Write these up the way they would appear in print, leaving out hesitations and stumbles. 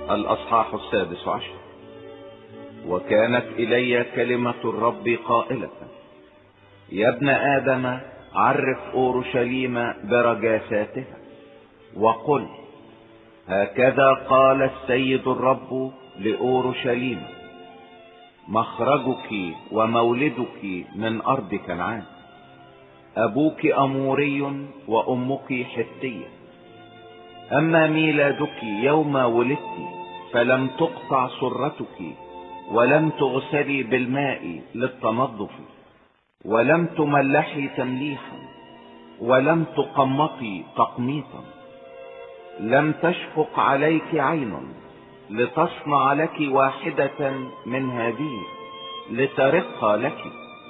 الأصحاح 16. وكانت إلي كلمة الرب قائلة: يا ابن آدم، عرف أورشليم برجاساتها وقل: هكذا قال السيد الرب لأورشليم: مخرجك ومولدك من أرض كنعان، أبوك أموري وأمك حتية. أما ميلادك يوم ولدت فلم تقطع سرتك، ولم تغسلي بالماء للتنظف، ولم تملحي تمليحا، ولم تقمطي تقميطا. لم تشفق عليك عين لتصنع لك واحدة من هذه لترق لك،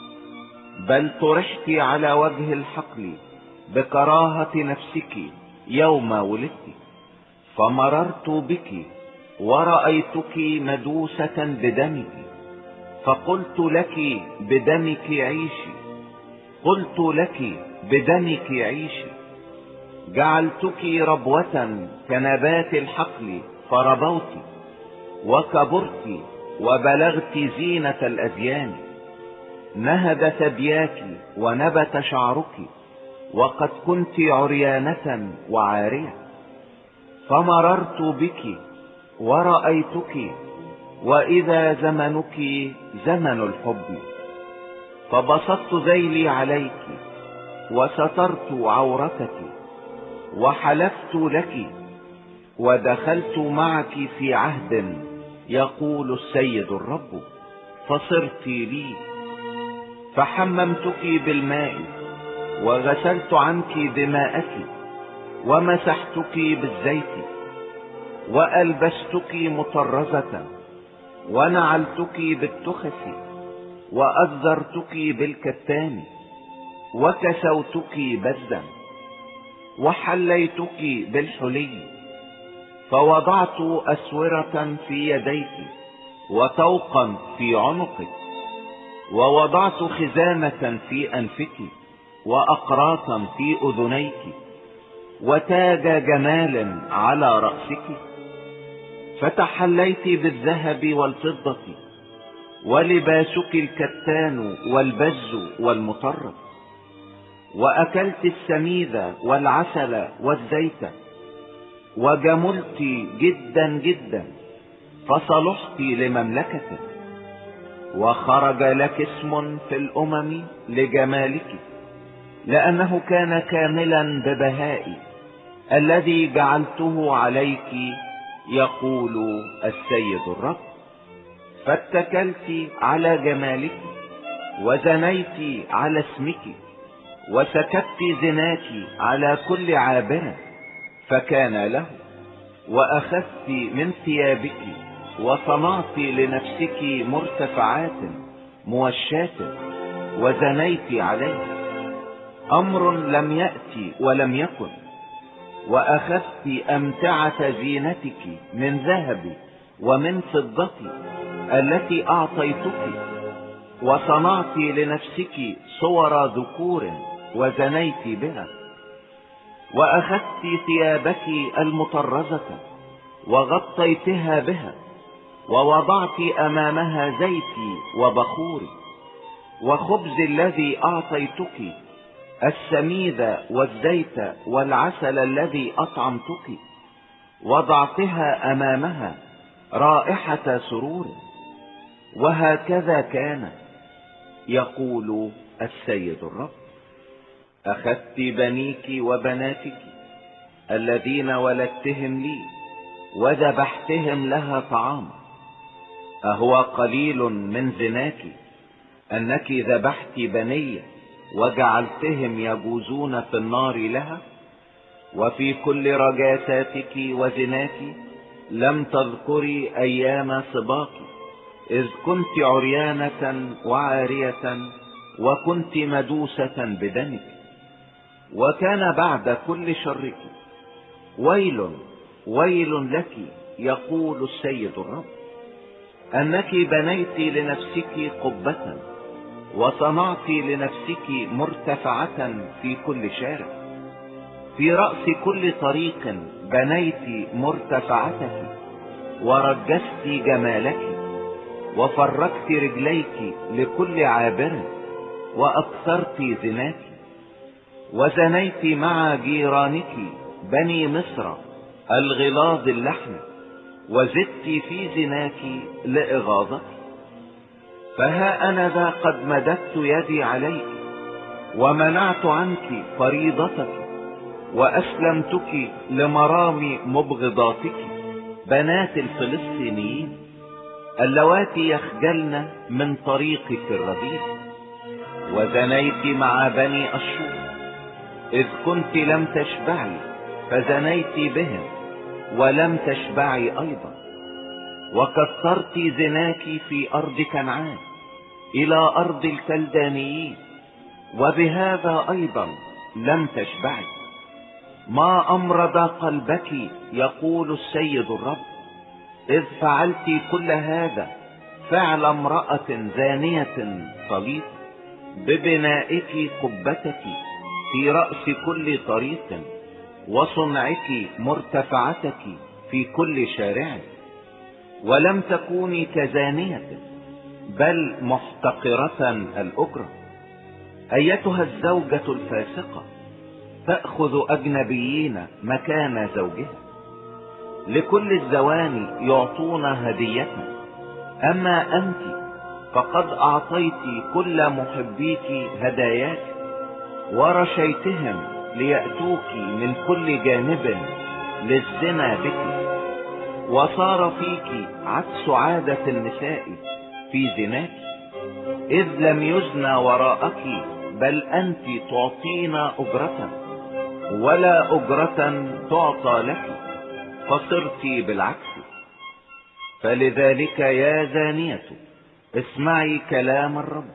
بل طرحت على وجه الحقل بكراهة نفسك يوم ولدت. فمررت بك ورأيتك مدوسة بدمك، فقلت لك بدمك عيشي، قلت لك بدمك عيشي. جعلتك ربوة كنبات الحقل فربوت، وكبرت وبلغت زينة الأديان. نهد ثدياك ونبت شعرك، وقد كنت عريانة وعارية. فمررت بك ورأيتك وإذا زمنك زمن الحب، فبسطت ذيلي عليك وسترت عورتك، وحلفت لك ودخلت معك في عهد، يقول السيد الرب، فصرت لي. فحممتك بالماء وغسلت عنك دماءك، ومسحتك بالزيت، وألبستك مطرزة، ونعلتك بالتخس، وأزرتك بالكتان، وكسوتك بزا، وحليتك بالحلي. فوضعت أسورة في يديك وطوقا في عنقك، ووضعت خزامة في أنفك، وأقراطا في أذنيك، وتاج جمال على رأسك. فتحليت بالذهب والفضة، ولباسك الكتان والبز والمطرز. وأكلت السميد والعسل والزيت، وجملت جدا جدا، فصلحت لمملكتك. وخرج لك اسم في الأمم لجمالك، لأنه كان كاملا ببهائي الذي جعلته عليك، يقول السيد الرب. فاتكلت على جمالك، وزنيت على اسمك، وسكبت زناك على كل عابر، فكان له. وأخذت من ثيابك وصنعت لنفسك مرتفعات موشاة، وزنيت عليه. أمر لم يأتي ولم يكن. وأخذت أمتعة زينتك من ذهب ومن فضة التي أعطيتك، وصنعت لنفسك صور ذكور وزنيت بها. وأخذت ثيابك المطرزة وغطيتها بها، ووضعت أمامها زيتي وبخوري، وخبز الذي أعطيتك، السميد والزيت والعسل الذي أطعمتك، وضعتها أمامها رائحة سرور. وهكذا كان، يقول السيد الرب. أخذت بنيك وبناتك الذين ولدتهم لي، وذبحتهم لها طعاما. أهو قليل من زناك أنك ذبحت بني وجعلتهم يجوزون في النار لها؟ وفي كل رجاساتك وزناك لم تذكري أيام صباك، إذ كنت عريانة وعارية، وكنت مدوسة بدمك. وكان بعد كل شرك ويل ويل لك، يقول السيد الرب، أنك بنيت لنفسك قبة، وصنعت لنفسك مرتفعة في كل شارع. في رأس كل طريق بنيت مرتفعتك، ورجست جمالك، وفرجت رجليك لكل عابر، وأكثرت زناك، وزنيت مع جيرانك بني مصر الغلاظ اللحم، وزدت في زناك لإغاظتك. فها أنا ذا قد مددت يدي عليك، ومنعت عنك فريضتك، وأسلمتك لمرام مبغضاتك بنات الفلسطينيين، اللواتي يخجلن من طريقك الرديء. وزنيت مع بني أشور إذ كنت لم تشبعي، فزنيت بهم ولم تشبعي أيضا. وكثرت زناك في أرض كنعان إلى أرض الكلدانيين، وبهذا أيضا لم تشبعي. ما أمرض قلبك يقول السيد الرب، إذ فعلت كل هذا فعل امرأة زانية صليط، ببنائك قبتك في رأس كل طريق، وصنعك مرتفعتك في كل شارع. ولم تكوني كزانية بل محتقرة الأجرة، أيتها الزوجة الفاسقة، تأخذ أجنبيين مكان زوجها. لكل الزواني يعطون هدية، أما أنت فقد أعطيت كل محبيك هداياك، ورشيتهم ليأتوك من كل جانب للزنا بك. وصار فيك عكس عادة النساء في زناك، إذ لم يزنى وراءك، بل أنت تعطين أجرة ولا أجرة تعطى لك، فصرت بالعكس. فلذلك يا زانية اسمعي كلام الرب،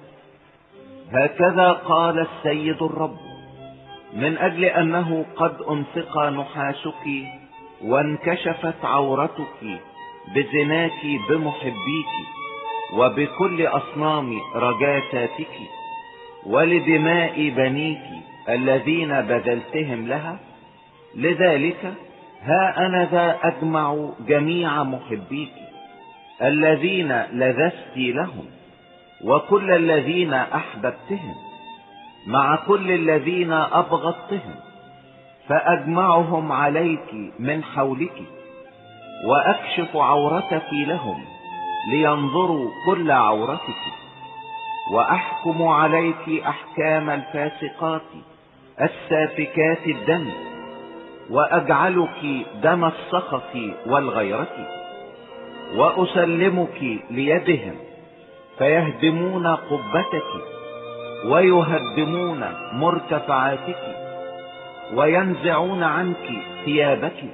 هكذا قال السيد الرب، من أجل أنه قد أنفق نحاسك وانكشفت عورتك بزناك بمحبيك وبكل أصنام رجاساتك، ولدماء بنيك الذين بذلتهم لها، لذلك ها أنا ذا أجمع جميع محبيك الذين لذست لهم، وكل الذين أحببتهم مع كل الذين أبغضتهم، فأجمعهم عليك من حولك، وأكشف عورتك لهم لينظروا كل عورتك، وأحكم عليك أحكام الفاسقات السافكات الدم، وأجعلك دم السخط والغيرة، وأسلمك ليدهم فيهدمون قبتك ويهدمون مرتفعاتك، وينزعون عنك ثيابك،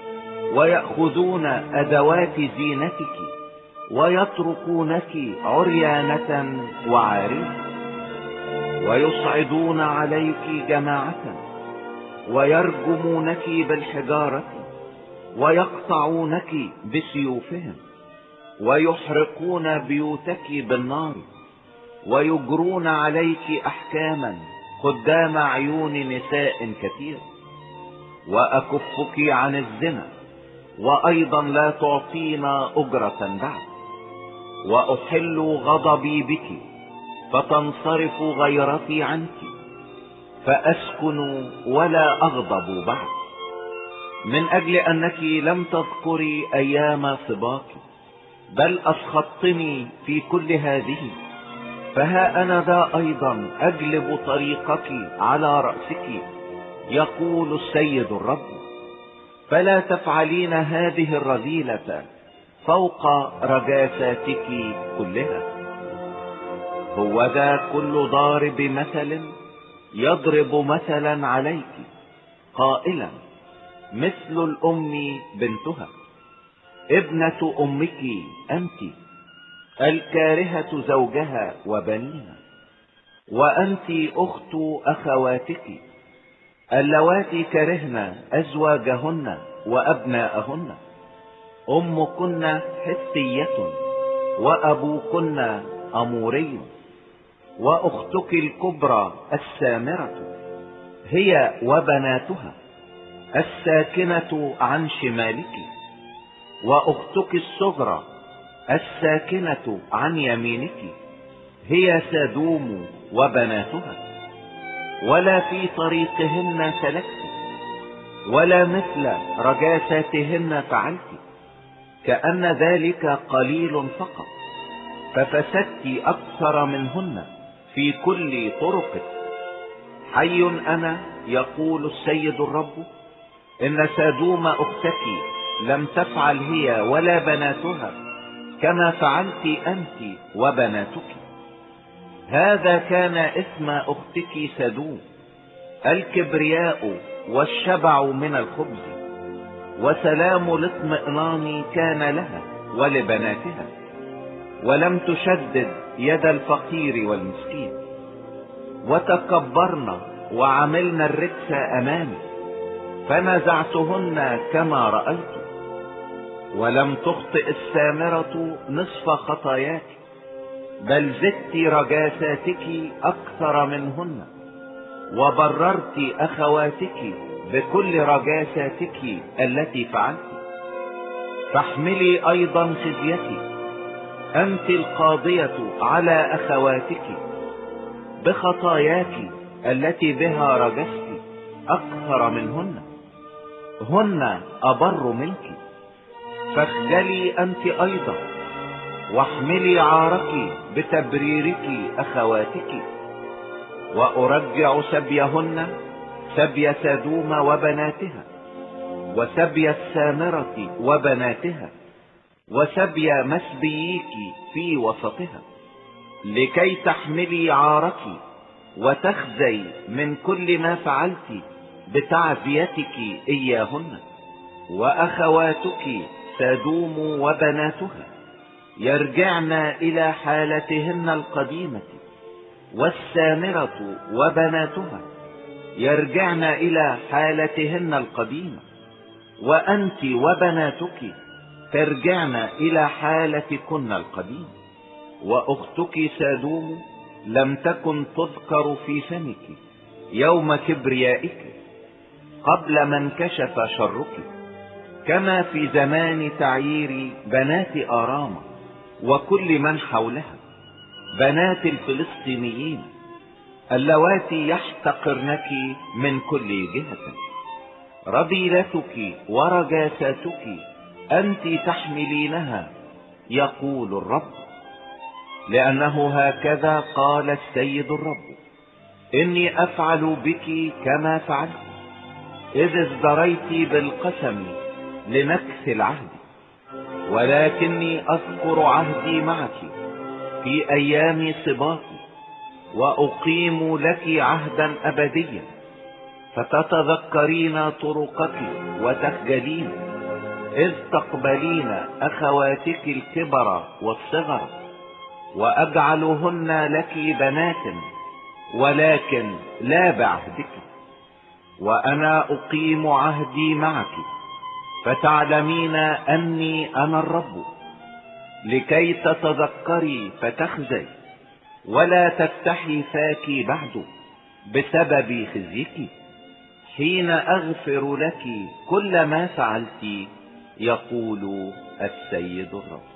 ويأخذون أدوات زينتك، ويتركونك عريانة وعارية، ويصعدون عليك جماعة، ويرجمونك بالحجارة، ويقطعونك بسيوفهم، ويحرقون بيوتك بالنار، ويجرون عليك أحكاما قدام عيون نساء كثير. وأكفك عن الزنا، وأيضا لا تعطينا أجرة بعد، وأحل غضبي بك فتنصرف غيرتي عنك، فأسكن ولا أغضب بعد، من أجل أنك لم تذكري أيام صباك، بل أسخطتني في كل هذه. فها أنا ذا أيضا أجلب طريقك على رأسك، يقول السيد الرب، فلا تفعلين هذه الرذيلة فوق رجاساتك كلها. هو ذا كل ضارب مثل يضرب مثلا عليك، قائلا مثل الأم بنتها، ابنة أمك أنت، الكارهة زوجها وبنيها. وأنت أخت أخواتك اللواتي كرهن أزواجهن وأبناءهن، أمكن حثية وأبوكن أموري، وأختك الكبرى السامرة هي وبناتها الساكنة عن شمالك. واختك الصغرى الساكنة عن يمينك هي سدوم وبناتها، ولا في طريقهن سلكت، ولا مثل رجاساتهن فعلت، كأن ذلك قليل فقط، ففسدت أكثر منهن في كل طرقك. حي أنا يقول السيد الرب، إن سدوم أختك لم تفعل هي ولا بناتها كما فعلت أنت وبناتك. هذا كان اسم أختك سدوم، الكبرياء والشبع من الخبز، وسلام الاطمئنان كان لها ولبناتها، ولم تشدد يد الفقير والمسكين. وتكبرن وعملن الرجس أمامي، فنزعتهن كما رأيت. ولم تخطئ السامرة نصف خطاياك، بل زدت رجاساتك أكثر منهن، وبررت أخواتك بكل رجاساتك التي فعلت. فاحملي أيضا خزيتي، أنت القاضية على أخواتك بخطاياك التي بها رجست أكثر منهن، هن أبر منك. فاخجلي أنت أيضا، واحملي عارك بتبريرك أخواتك. وأرجع سبيهن، سبي سدوم وبناتها، وسبي السامرة وبناتها، وسبي مسبييك في وسطها، لكي تحملي عارك وتخزي من كل ما فعلت بتعزيتك إياهن. وأخواتك سدوم وبناتها يرجعن إلى حالتهن القديمة، والسامرة وبناتها يرجعن إلى حالتهن القديمة، وأنت وبناتك ترجعن إلى حالتكن القديمة. وأختك سدوم لم تكن تذكر في فمك يوم كبريائك قبل ما انكشف شرك، كما في زمان تعيير بنات آرام وكل من حولها، بنات الفلسطينيين اللواتي يحتقرنك من كل جهة. رذيلتك ورجاساتك أنت تحملينها، يقول الرب. لأنه هكذا قال السيد الرب، إني أفعل بك كما فعلت إذ ازدريت بالقسم لنكث العهد، ولكني أذكر عهدي معك في أيام صباك، وأقيم لك عهدا أبديا، فتتذكرين طرقك وتخجلين، إذ تقبلين أخواتك الكبر والصغر، وأجعلهن لك بنات ولكن لا بعهدك. وأنا أقيم عهدي معك، فتعلمين أني أنا الرب، لكي تتذكري فتخزي، ولا تفتحي فاك بعد بسبب خزيك، حين أغفر لك كل ما فعلت، يقول السيد الرب.